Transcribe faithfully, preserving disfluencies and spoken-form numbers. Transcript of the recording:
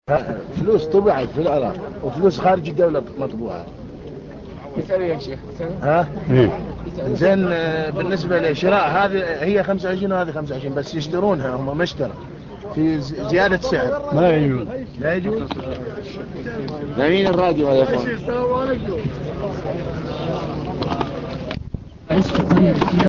فلوس طبعت في العراق وفلوس خارج الدولة مطبوعة. مثال يا شيخ ها زين. بالنسبة لشراء هذه هي خمسة وعشرين وهذه خمسة وعشرين بس يشترونها هم مشترى في زيادة سعر ما يجوز لا يجوز. مين الراديو يا اخوان؟